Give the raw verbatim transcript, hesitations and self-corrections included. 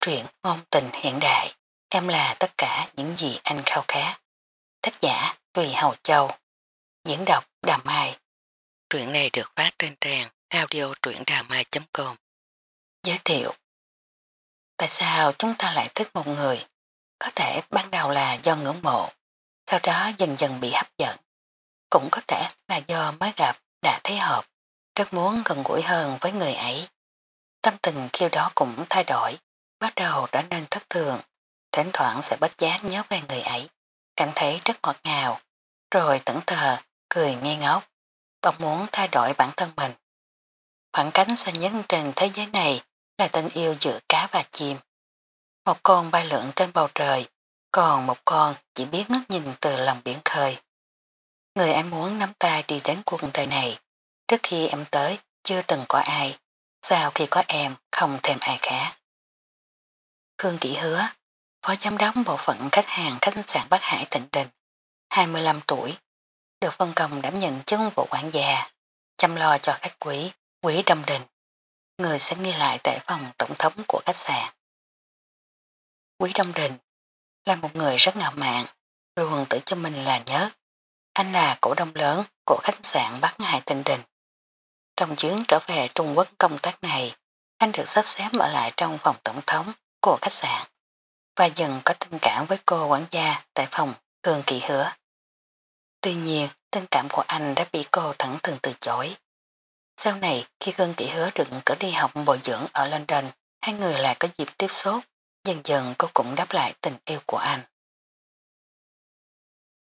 Truyện ngôn tình hiện đại, em là tất cả những gì anh khao khát. Tác giả Tùy Hầu Châu, diễn đọc Đà Mai. Truyện này được phát trên trang audio truyệnđàmai chấm com. Giới thiệu. Tại sao chúng ta lại thích một người? Có thể ban đầu là do ngưỡng mộ, sau đó dần dần bị hấp dẫn. Cũng có thể là do mới gặp đã thấy hợp, rất muốn gần gũi hơn với người ấy. Tâm tình khi đó cũng thay đổi, bắt đầu trở nên thất thường, thỉnh thoảng sẽ bất giác nhớ về người ấy, cảm thấy rất ngọt ngào, rồi tẩn thờ, cười ngây ngốc, bỗng muốn thay đổi bản thân mình. Khoảng cách xa nhất trên thế giới này là tình yêu giữa cá và chim. Một con bay lượn trên bầu trời, còn một con chỉ biết ngước nhìn từ lòng biển khơi. Người em muốn nắm tay đi đến cuộc đời này, trước khi em tới chưa từng có ai, sau khi có em không thêm ai khác. Khương Kỷ Hứa, phó giám đốc bộ phận khách hàng khách sạn Bắc Hải Thịnh Đình, hai mươi lăm tuổi, được phân công đảm nhận chức vụ quản gia, chăm lo cho khách quý, quý Đông Đình. Người sẽ ghi lại tại phòng tổng thống của khách sạn. Quý Đông Đình là một người rất ngạo mạn, luôn tự cho mình là nhất. Anh là cổ đông lớn của khách sạn Bắc Hải Thịnh Đình. Trong chuyến trở về Trung Quốc công tác này, anh được sắp xếp ở lại trong phòng tổng thống của khách sạn và dần có tình cảm với cô quản gia tại phòng Khương Kỷ Hứa. Tuy nhiên, tình cảm của anh đã bị cô thẳng thừng từ chối. Sau này, khi Khương Kỷ Hứa được cử đi học bồi dưỡng ở London, hai người lại có dịp tiếp xúc, dần dần cô cũng đáp lại tình yêu của anh.